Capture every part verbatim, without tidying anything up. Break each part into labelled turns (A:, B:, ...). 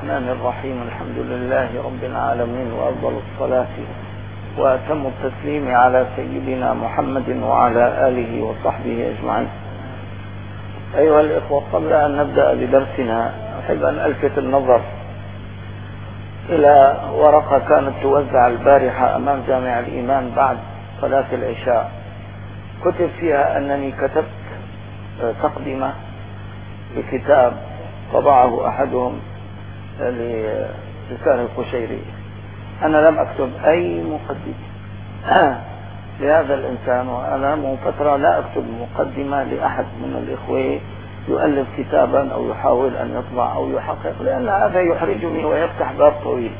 A: الرحمن الرحيم. الحمد لله رب العالمين، وأفضل الصلاة وأتم التسليم على سيدنا محمد وعلى آله وصحبه أجمعين. أيها الإخوة، قبل أن نبدأ بدرسنا أحب أن ألفت النظر إلى ورقة كانت توزع البارحة أمام جامع الإيمان بعد صلاة العشاء. كتب فيها أنني كتبت تقدمة لكتاب طبعه أحدهم لسان القشيري. أنا لم أكتب أي مقدمة لهذا الإنسان، وأنا من فترة لا أكتب مقدمة لأحد من الإخوة يؤلف كتابا أو يحاول أن يطبع أو يحقق، لأن هذا يحرجني ويفتح باب طويل.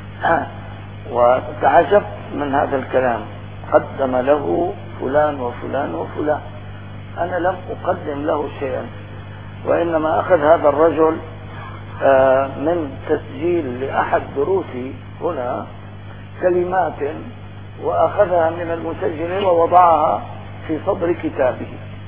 A: وتعجبت من هذا الكلام، قدم له فلان وفلان وفلان. أنا لم أقدم له شيئا، وإنما أخذ هذا الرجل من تسجيل لأحد دروسي هنا كلمات وأخذها من المسجل ووضعها في صدر كتابه.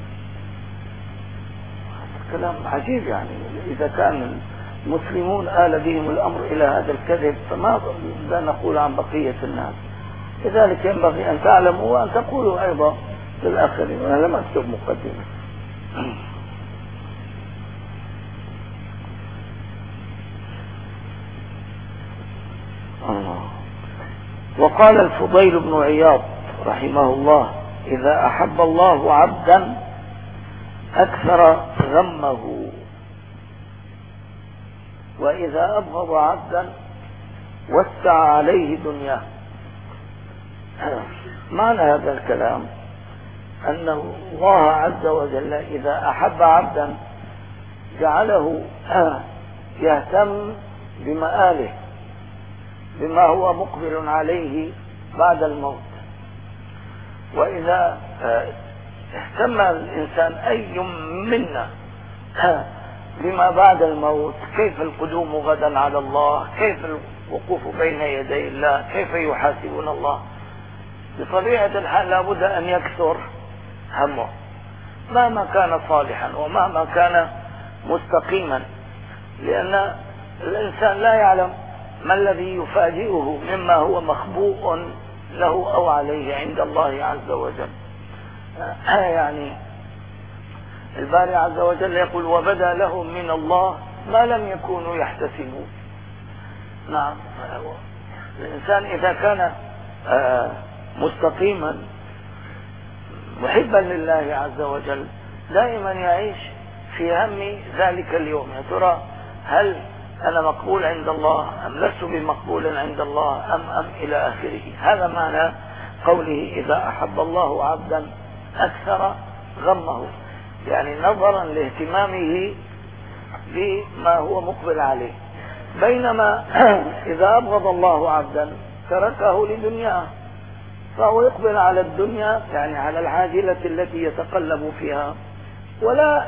A: كلام عجيب، يعني إذا كان المسلمون آل بهم الأمر إلى هذا الكذب فماذا نقول عن بقية الناس؟ لذلك ينبغي أن تعلموا وأن تقولوا أيضا للآخرين. أنا لم أكتب مقدمة. الله. وقال الفضيل بن عياض رحمه الله: إذا أحب الله عبدا أكثر غمه، وإذا أبغض عبدا وسع عليه دنياه. معنى هذا الكلام أن الله عز وجل إذا أحب عبدا جعله يهتم بمآله، بما هو مقبل عليه بعد الموت. وإذا اهتم الإنسان أي منا بما بعد الموت، كيف القدوم غدا على الله، كيف الوقوف بين يدي الله، كيف يحاسبون الله، بطبيعة الحال لابد أن يكثر همه مهما كان صالحا ومهما كان مستقيما، لأن الإنسان لا يعلم ما الذي يفاجئه مما هو مخبوء له أو عليه عند الله عز وجل. يعني الباري عز وجل يقول: وبدا لهم من الله ما لم يكونوا يحتسبون. نعم، الإنسان إذا كان مستقيما محبا لله عز وجل دائما يعيش في هم ذلك اليوم. يا ترى هل أنا مقبول عند الله أم لست بمقبول عند الله أم أم إلى آخره. هذا معنى قوله: إذا أحب الله عبدا أكثر غمه، يعني نظرا لاهتمامه بما هو مقبل عليه. بينما إذا أبغض الله عبدا تركه لدنياه، فهو يقبل على الدنيا، يعني على العاجلة التي يتقلب فيها، ولا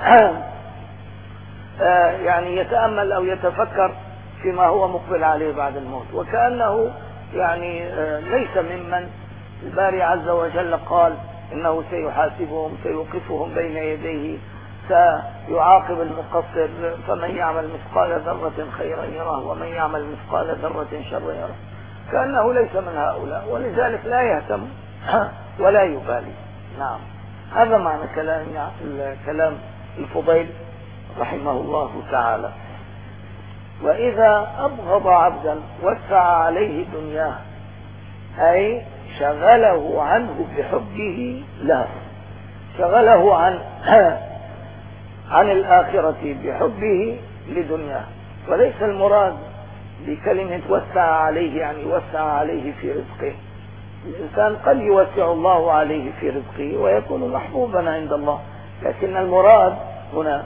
A: يعني يتأمل أو يتفكر فيما هو مقبل عليه بعد الموت، وكأنه يعني ليس ممن الباري عز وجل قال إنه سيحاسبهم، سيوقفهم بين يديه، سيعاقب المقصر، فمن يعمل مثقال ذرة خيرا يره ومن يعمل مثقال ذرة شرا يره. كأنه ليس من هؤلاء، ولذلك لا يهتم ولا يبالي. نعم، هذا معنى كلام كلام الفضيل رحمه الله تعالى. وإذا أبغض عبدا وسع عليه دنياه، أي شغله عنه بحبه له، شغله عن عن الآخرة بحبه لدنياه. وليس المراد بكلمة وسع عليه يعني وسع عليه في رزقه. الإنسان قد يوسع الله عليه في رزقه ويكون محبوبا عند الله، لكن المراد هنا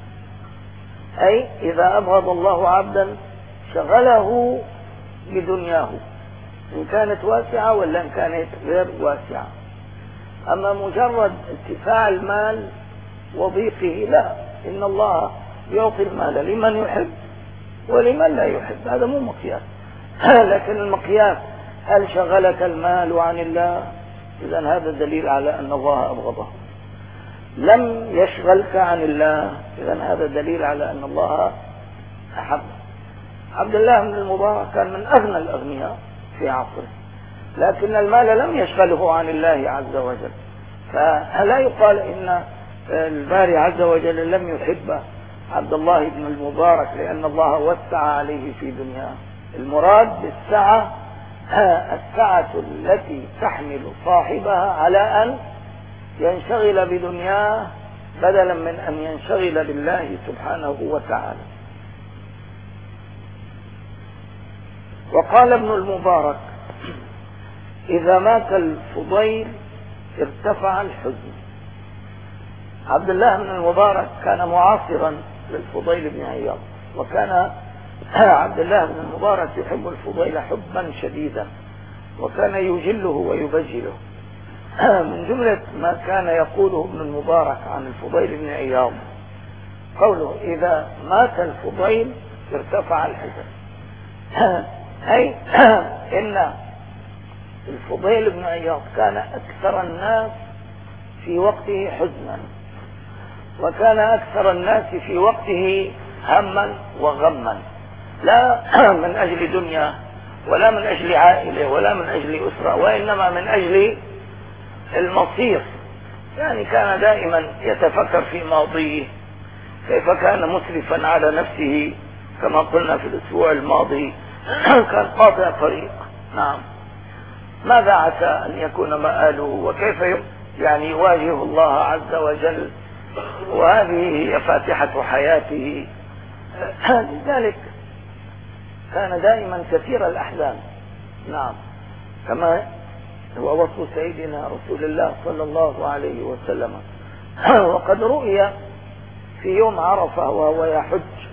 A: أي إذا أبغض الله عبدا شغله بدنياه، إن كانت واسعة ولا إن كانت غير واسعة. أما مجرد اتساع المال وضيقه لا، إن الله يعطي المال لمن يحب ولمن لا يحب، هذا مو مقياس. لكن المقياس هل شغلك المال عن الله؟ إذن هذا دليل على أن الله أبغضه. لم يشغلك عن الله، إذن هذا دليل على أن الله أحب. عبد الله بن المبارك كان من أغنى الأغنياء في عصره، لكن المال لم يشغله عن الله عز وجل. فلا يقال إن الباري عز وجل لم يحب عبد الله بن المبارك لأن الله وسع عليه في دنياه. المراد بالسعة السعة التي تحمل صاحبها على أن ينشغل بدنياه بدلا من أن ينشغل بالله سبحانه وتعالى. وقال ابن المبارك: إذا مات الفضيل ارتفع الحزن. عبد الله بن المبارك كان معاصرا للفضيل بن عياض، وكان عبد الله بن المبارك يحب الفضيل حبا شديدا، وكان يجله ويبجله. من جملة ما كان يقوله ابن المبارك عن الفضيل بن عياض قوله: إذا مات الفضيل ارتفع الحزن، أي إن الفضيل بن عياض كان أكثر الناس في وقته حزنا، وكان أكثر الناس في وقته هما وغما، لا من أجل دنيا ولا من أجل عائلة ولا من أجل أسرة، وإنما من أجل المصير. يعني كان دائما يتفكر في ماضيه، كيف كان مسرفا على نفسه كما قلنا في الأسبوع الماضي، كان قاطع طريق. نعم، ماذا عسى أن يكون مآله، وكيف يعني يواجه الله عز وجل، وهذه هي فاتحة حياته. لذلك كان دائما كثير الأحزان. نعم، كما هو وصف سيدنا رسول الله صلى الله عليه وسلم. وقد رؤي في يوم عرفة وهو يحج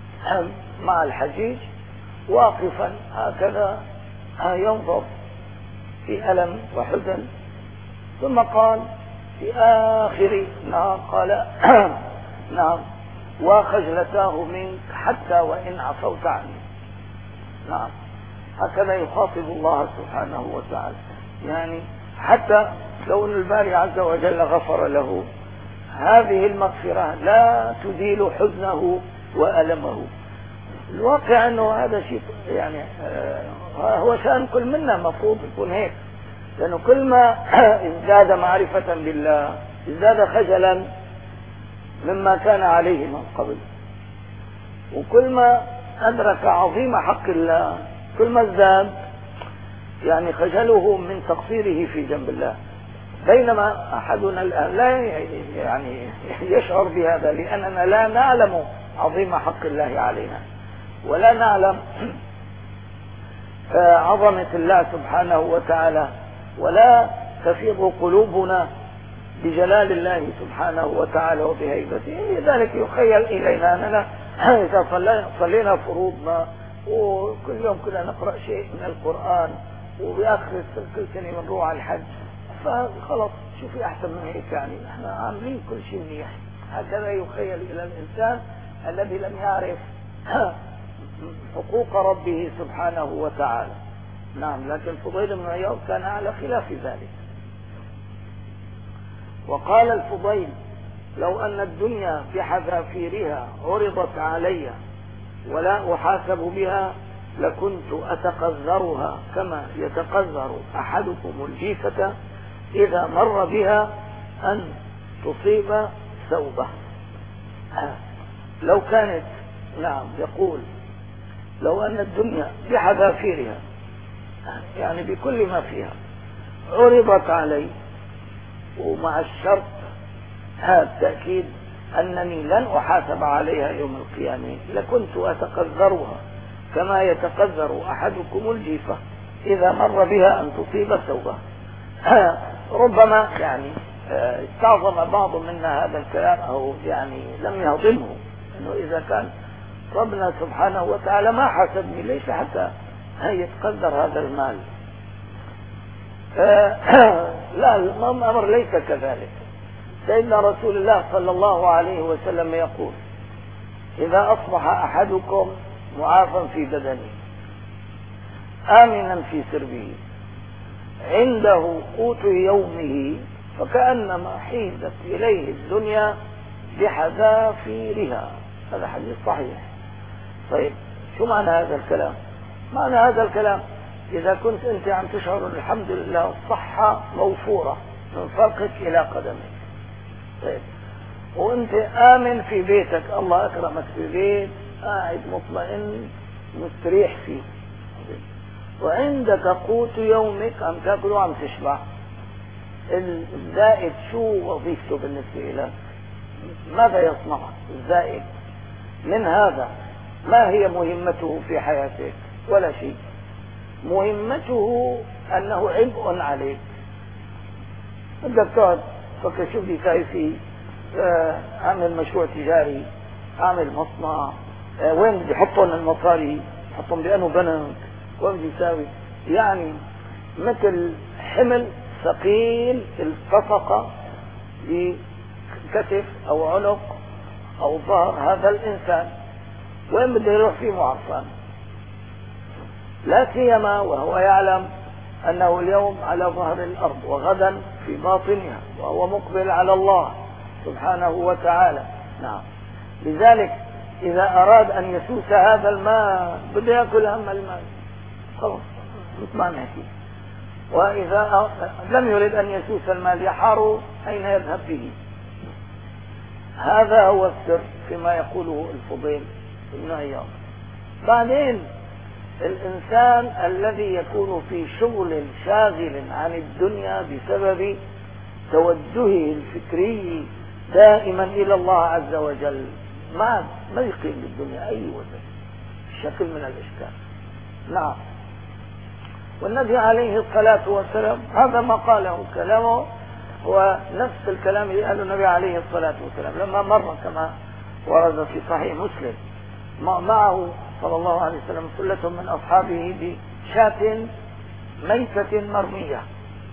A: مع الحجيج واقفا هكذا ينظر في ألم وحزن، ثم قال في آخر نعم قال نعم: وخجلتاه منك حتى وإن عفوت عني. نعم، هكذا يخاطب الله سبحانه وتعالى. يعني حتى لو أن الباري عز وجل غفر له، هذه المغفرة لا تزيل حزنه وألمه. الواقع أنه هذا شيء يعني هو شأن كل منا، مفروض يكون هيك، لأنه كل ما ازداد معرفة بالله ازداد خجلا مما كان عليه من قبل، وكل ما أدرك عظيم حق الله كل ما ازداد يعني خجله من تقصيره في جنب الله. بينما أحدنا الآن لا يعني يشعر بهذا، لأننا لا نعلم عظيم حق الله علينا، ولا نعلم عظمة الله سبحانه وتعالى، ولا تفيض قلوبنا بجلال الله سبحانه وتعالى وبهيبته. لذلك يخيل إلينا أننا إذا صلينا فروضنا وكل يوم كنا نقرأ شيء من القرآن، وبآخر كل سنة بنروح على الحج، فخلص شو في أحسن من هيك؟ يعني احنا عاملين كل شيء منيح. هكذا يخيل إلى الإنسان الذي لم يعرف حقوق ربه سبحانه وتعالى. نعم، لكن فضيل بن عياض كان على خلاف ذلك. وقال الفضيل: لو أن الدنيا بحذافيرها عرضت علي ولا أحاسب بها لكنت أتقذرها كما يتقذر أحدكم الجيفة إذا مر بها أن تصيب ثوبه. لو كانت، نعم يقول، لو أن الدنيا بحذافيرها يعني بكل ما فيها عرضت علي، ومع الشرط هذا التأكيد أنني لن أحاسب عليها يوم القيامة، لكنت أتقذرها كما يتقذر أحدكم الجيفة إذا مر بها أن تصيب ثوبه. ربما يعني استعظم بعض منا هذا الكلام، أو يعني لم يهضمه، أنه إذا كان ربنا سبحانه وتعالى ما حاسبني ليس حتى يتقدر هذا المال. لا، الأمر ليس كذلك. سيدنا رسول الله صلى الله عليه وسلم يقول: إذا أصبح أحدكم معافا في بدنه آمنا في سربه عنده قوت يومه فكأنما حيزت إليه الدنيا بحذافيرها. هذا حديث صحيح. طيب، شو معنى هذا الكلام؟ معنى هذا الكلام إذا كنت أنت عم تشعر الحمد لله الصحة موفورة من فرقك إلى قدمك، طيب، وأنت آمن في بيتك، الله أكرمك في بيت قاعد مطمئن مستريح فيه، وعندك قوت يومك عم تاكل وعم تشبع، الزائد شو وظيفته بالنسبة لك؟ ماذا يصنع الزائد من هذا؟ ما هي مهمته في حياتك؟ ولا شيء. مهمته أنه عبء عليك. بدك تقعد فكر شو بدي ساوي فيه، آه، أعمل مشروع تجاري، أعمل مصنع، آه، وين بدي أحطهم المصاري، أحطهم بأنه بنك، وين بدي ساوي، يعني مثل حمل ثقيل التصق بكتف أو عنق أو ظهر هذا الإنسان، وين بده يروح فيه معرفان، لا سيما وهو يعلم أنه اليوم على ظهر الأرض وغدا في باطنها، وهو مقبل على الله سبحانه وتعالى. نعم، لذلك إذا أراد أن يسوس هذا المال بده يأكل هم المال، خلاص مثل ما نحكي. وإذا لم يريد أن يسوس المال يحار أين يذهب به. هذا هو السر فيما يقوله الفضيل بن عياض. بعدين الإنسان الذي يكون في شغل شاغل عن الدنيا بسبب توجهه الفكري دائما إلى الله عز وجل ما ما يقيم للدنيا أي وزن شكل من الإشكال. نعم، والنبي عليه الصلاة والسلام هذا ما قاله كلامه هو نفس الكلام اللي قاله النبي عليه الصلاة والسلام لما مر كما ورد في صحيح مسلم معه صلى الله عليه وسلم ثلة من أصحابه بشاة ميتة مرمية،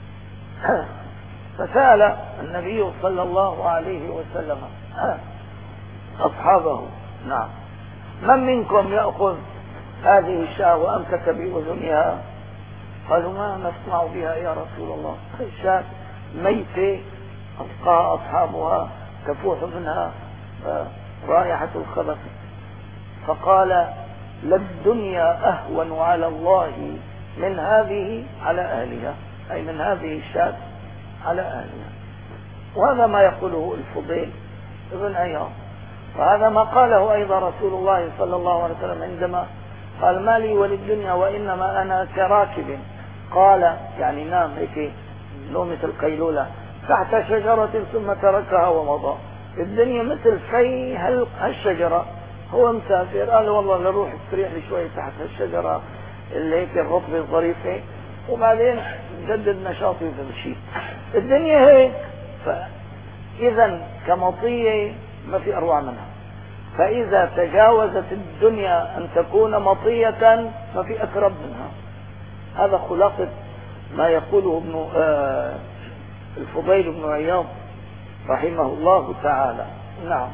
A: فسأل النبي صلى الله عليه وسلم أصحابه: نعم، من منكم يأخذ هذه الشاة وأمسك بأذنها؟ قالوا: ما نصنع بها يا رسول الله؟ الشاة ميتة ألقاها أصحابها تفوح منها رائحة الخبث. فقال: للدنيا أهون على الله من هذه على أهلها، أي من هذه الشاة على أهلها. وهذا ما يقوله الفضيل ابن عياض، وهذا ما قاله أيضا رسول الله صلى الله عليه وسلم عندما قال: ما لي وللدنيا وإنما أنا كراكب، قال يعني نام هيك نومة القيلولة تحت شجرة ثم تركها ومضى. الدنيا مثل في هالشجرة، هو مسافر قال والله لروح استريح لي شوي تحت هالشجرة اللي هيك الرطبة الظريفة وبعدين جدد نشاطي وبمشي. الدنيا هيك، فإذا كمطية ما في أروع منها، فإذا تجاوزت الدنيا أن تكون مطية ما في أقرب منها. هذا خلاصة ما يقوله ابن آه الفضيل بن عياض رحمه الله تعالى. نعم،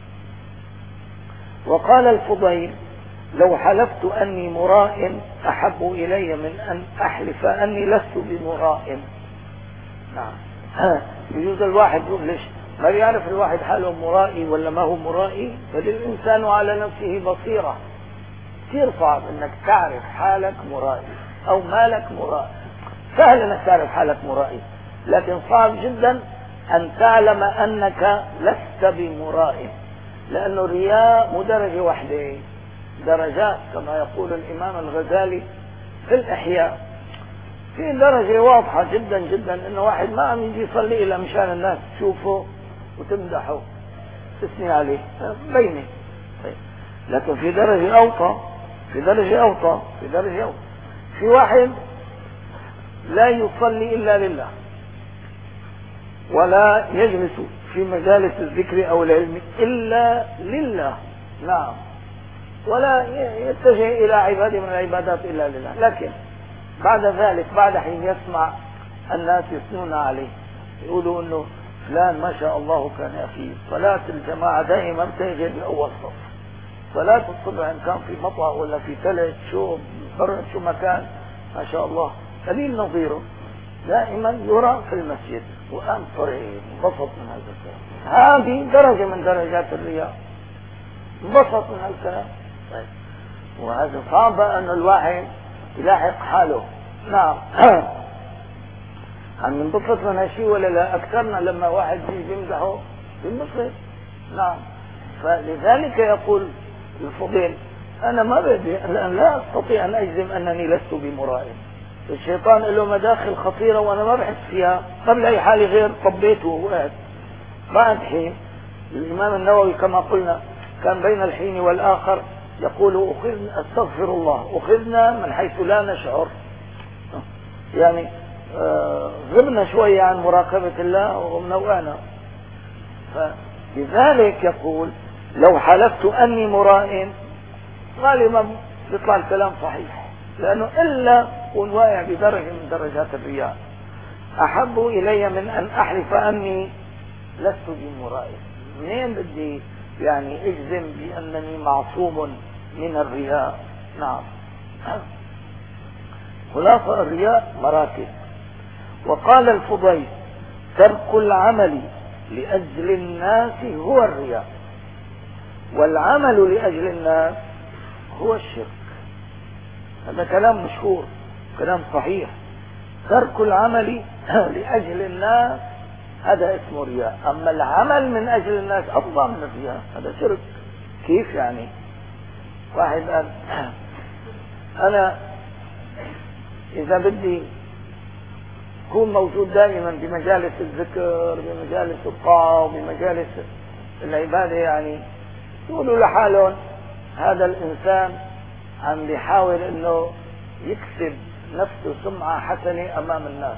A: وقال الفضيل: لو حلفت أني مراء أحب إلي من أن أحلف أني لست بمراء. نعم، يجوز الواحد يقول ليش ما يعرف الواحد حاله مرائي ولا ما هو مرائي، بل الإنسان على نفسه بصيرة. كثير صعب أنك تعرف حالك مرائي أو مالك مرائي. سهل أنك تعرف حالك مرائي، لكن صعب جدا أن تعلم أنك لست بمرائي، لأن الرياء مو درجة واحدة، درجات كما يقول الإمام الغزالي في الإحياء. في درجة واضحة جدا جدا إنه واحد ما عم يجي يصلي إلا مشان الناس تشوفه وتمدحه تثني عليه بينه. طيب. لكن في درجة أوطى، في درجة أوطى، في درجة أوطى. في واحد لا يصلي إلا لله، ولا يجلس في مجالس الذكر أو العلم إلا لله. نعم، ولا يتجه إلى عبادة من العبادات إلا لله، لكن بعد ذلك بعد حين يسمع الناس يثنون عليه يقولوا انه فلان ما شاء الله كان يا اخي صلاة الجماعة دائما بتيجي بأول صف، صلاة الصبح ان كان في مطعم ولا في ثلج شو برد شو مكان ما شاء الله قليل نظيره دائما يرى في المسجد، وقام فرحان انبسط من هذا الكلام. هذه درجة من درجات الرياء، انبسط من هالكلام. طيب. وهذا صعب أن الواحد يلاحق حاله. نعم. عم ننبسط من هالشيء ولا لا؟ أكثرنا لما واحد يجي يمدحه ينبسط. نعم. فلذلك يقول الفضيل أنا ما بدي، الآن لا أستطيع أن أجزم أنني لست بمرائي. الشيطان له مداخل خطيرة وأنا ما بحس فيها قبل أي حال غير طبيته ووقعت. بعد حين الإمام النووي كما قلنا كان بين الحين والآخر يقول أخذنا استغفر الله، أخذنا من حيث لا نشعر، يعني آه غبنا شوية عن مراقبة الله ومنوعنا. فلذلك يقول لو حلفت أني مرائي غالبا يطلع الكلام صحيح، لأنه إلا أكون واقع بدرجة من درجات الرياء. أحب إلي من أن أحلف أني لست بمرائي. منين بدي يعني اجزم بأنني معصوم من الرياء؟ نعم. خلاصة الرياء مراتب. وقال الفضيل ترك العمل لأجل الناس هو الرياء، والعمل لأجل الناس هو الشرك. هذا كلام مشهور، كلام صحيح. ترك العمل لأجل الناس هذا اسمه رياء، أما العمل من أجل الناس أفضل من الرياء، هذا شرك. كيف يعني؟ واحد قال أنا إذا بدي أكون موجود دائما بمجالس الذكر، بمجالس الطاعة وبمجالس العبادة، يعني يقولوا لحالهم هذا الإنسان عم بيحاول إنه يكسب نفسه سمعة حسنة أمام الناس،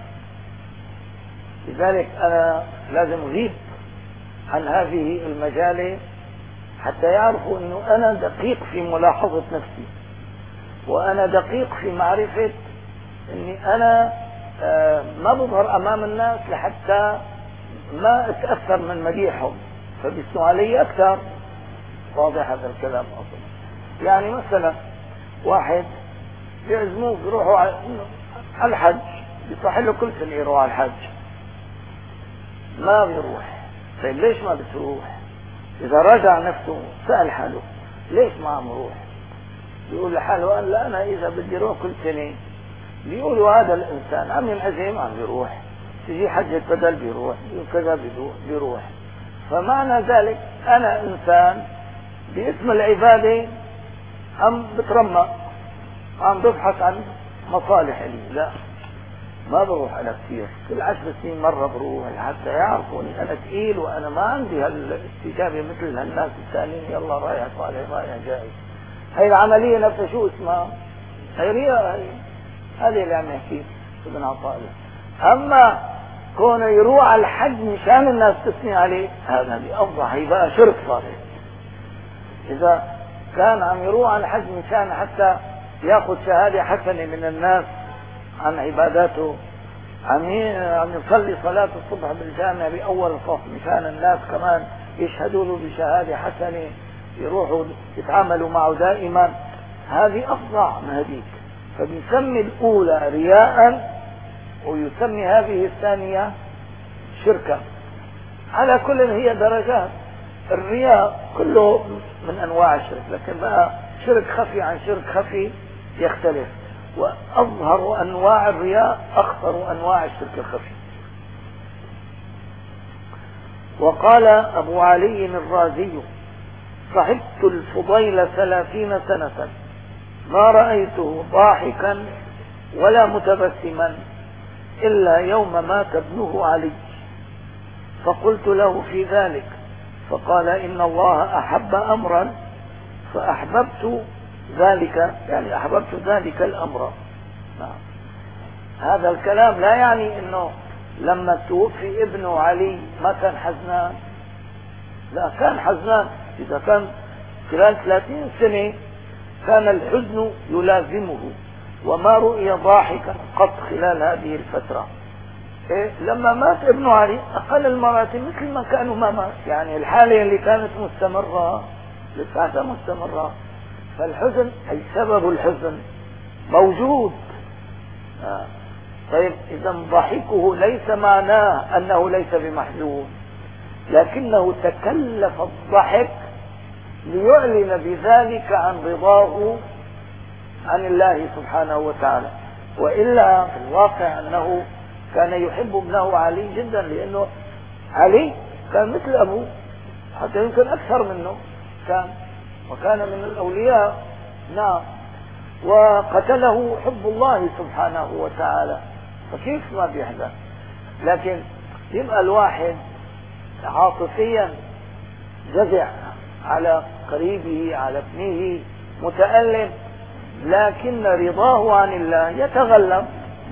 A: لذلك أنا لازم أغيب عن هذه المجالس حتى يعرفوا إنه أنا دقيق في ملاحظة نفسي، وأنا دقيق في معرفة إني أنا ما بظهر أمام الناس لحتى ما أتأثر من مديحهم فبيسمعوا علي أكثر. واضح هذا الكلام أصلا؟ يعني مثلا واحد بيعزموه بيروحوا على الحج، بيصح له كل سنة يروح على الحج، ما بيروح. طيب ليش ما بتروح؟ إذا رجع نفسه سأل حاله ليش ما عم روح؟ بيقول لحاله قال لا أنا إذا بدي روح كل سنة بيقولوا هذا الإنسان عم ينعزم عم بيروح، تجي حجة بدل بيروح، كذا بيروح. فمعنى ذلك أنا إنسان باسم العبادة عم بترمى، عم ببحث عن مصالح لي، لا ما بروح أنا كثير، كل عشر سنين مرة بروح حتى يعرفوا أني أنا ثقيل وأنا ما عندي هالاستجابة مثل هالناس الثانيين، يلا رايح طالع رايح جاي. هاي العملية نفسها شو اسمها؟ هي رياء. هي هذه اللي عم يحكي ابن عطائله. أما كونه يروح على الحج مشان الناس تثني عليه هذا بأفضح، يبقى شرك صار. إذا كان عم يروح على الحج مشان حتى ياخذ شهادة حسنة من الناس عن عباداته، عم عم يصلي صلاة الصبح بالجامع بأول الصف مشان الناس كمان يشهدوا له بشهادة حسنة، يروحوا يتعاملوا معه دائما، هذه أفضع من هذيك. فبيسمي الأولى رياء ويسمي هذه الثانية شركا. على كل هي درجات. الرياء كله من أنواع الشرك، لكن بقى شرك خفي عن شرك خفي يختلف، وأظهر أنواع الرياء أخطر أنواع الشرك الخفي. وقال أبو علي الرازي صحبت الفضيل ثلاثين سنة ما رأيته ضاحكا ولا متبسما إلا يوم مات ابنه علي، فقلت له في ذلك فقال إن الله أحب أمرا فأحببت ذلك، يعني أحببت ذلك الأمر. نعم. هذا الكلام لا يعني أنه لما توفي ابنه علي ما كان حزنان، لا كان حزنان. إذا كان خلال ثلاثين سنة كان الحزن يلازمه وما رؤي ضاحكا قط خلال هذه الفترة. إيه؟ لما مات ابنه علي أقل المراتب مثل ما كانوا ما مات، يعني الحالة اللي كانت مستمرة لساتها مستمرة، فالحزن أي سبب الحزن موجود. آه. طيب إذا ضحكه ليس معناه أنه ليس بمحزون، لكنه تكلف الضحك ليعلن بذلك عن رضاه عن الله سبحانه وتعالى. وإلا في الواقع أنه كان يحب ابنه علي جدا، لأنه علي كان مثل أبوه، حتى يمكن أكثر منه كان، وكان من الأولياء. نعم. وقتله حب الله سبحانه وتعالى، فكيف ما بيحدث؟ لكن يبقى الواحد عاطفيا جزع على قريبه، على ابنه، متألم، لكن رضاه عن الله يتغلب،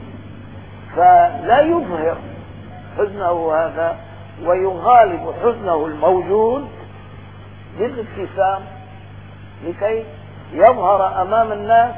A: فلا يظهر حزنه هذا، ويغالب حزنه الموجود بالابتسام لكي يظهر أمام الناس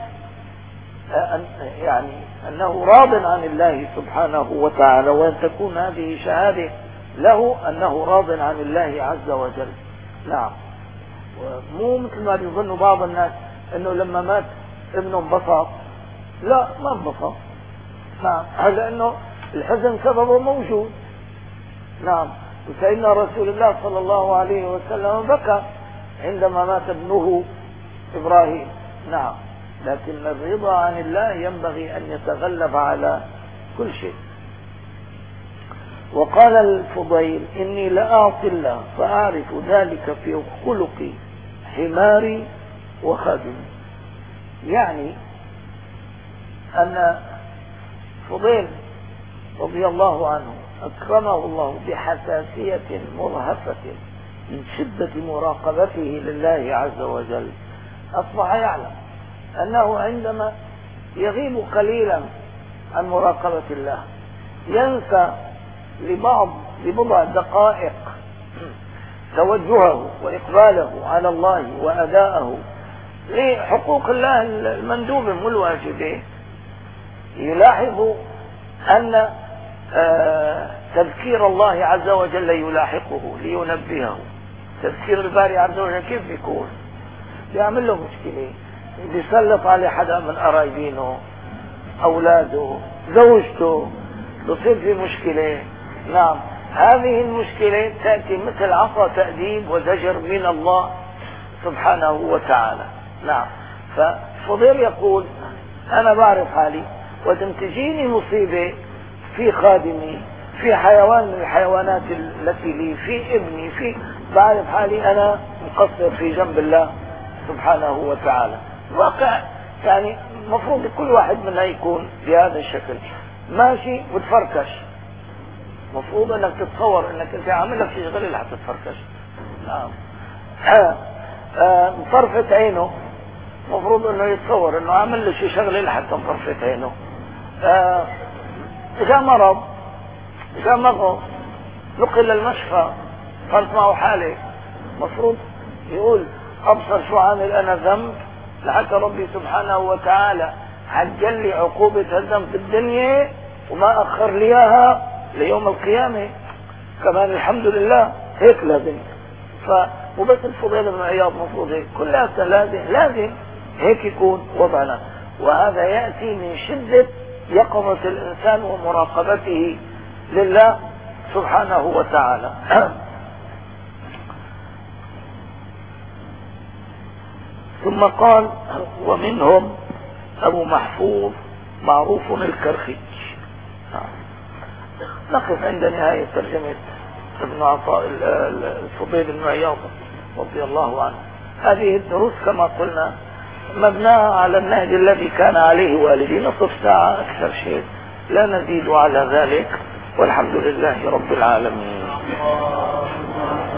A: يعني أنه راض عن الله سبحانه وتعالى، وأن تكون هذه شهادة له أنه راض عن الله عز وجل. نعم. مو مثل ما بيظن بعض الناس أنه لما مات ابنه انبسط. لا، ما انبسط. نعم. لأنه الحزن سببه موجود. نعم. وسيدنا رسول الله صلى الله عليه وسلم بكى عندما مات ابنه إبراهيم. نعم. لكن الرضا عن الله ينبغي أن يتغلب على كل شيء. وقال الفضيل: إني لأعطي الله فأعرف ذلك في خلقي حماري وخادمي. يعني أن فضيل رضي الله عنه أكرمه الله بحساسية مرهفة من شدة مراقبته لله عز وجل. أصبح يعلم أنه عندما يغيب قليلا عن مراقبة الله ينسى لبعض لبضع دقائق توجهه وإقباله على الله وأداءه لحقوق الله المندوبة والواجبة. يلاحظ أن تذكير الله عز وجل يلاحقه لينبهه. تذكير الباري عز وجل كيف بيكون؟ بيعمل له مشكلة، بيسلط عليه حدا من قرايبينه، أولاده، زوجته، بصير في مشكلة. نعم. هذه المشكلة تأتي مثل عصا تأديب وزجر من الله سبحانه وتعالى. نعم. ففضيل يقول: أنا بعرف حالي، وتنتجيني مصيبة في خادمي، في حيوان من الحيوانات التي لي، في ابني، في بعرف حالي أنا مقصر في جنب الله سبحانه وتعالى. واقع يعني مفروض كل واحد منا يكون بهذا الشكل، ماشي وتفركش. مفروض انك تتصور انك انت عامل لك شيء غير اللي حتتفركش. نعم. مطرفة عينه مفروض انه يتصور انه عامل له شيء شغله لحتى مطرفة عينه. اذا مرض، اذا مغص، نقل للمشفى، صارت معه حالة، مفروض يقول: ابصر شو عامل انا ذنب لحتى ربي سبحانه وتعالى عجل لي عقوبة الذنب في الدنيا وما اخر لي اياها ليوم القيامة. كمان الحمد لله هيك لازم. فمبس الفضيل بن عياض مفروض هيك، كلها لازم لازم هيك يكون وضعنا. وهذا يأتي من شدة يقظة الإنسان ومراقبته لله سبحانه وتعالى. ثم قال: ومنهم أبو محفوظ معروف الكرخي. نقف عند نهاية ترجمة ابن عطاء الفضيل بن عياض رضي الله عنه. هذه الدروس كما قلنا مبناها على النهج الذي كان عليه والدي، نصف ساعة أكثر شيء، لا نزيد على ذلك، والحمد لله رب العالمين.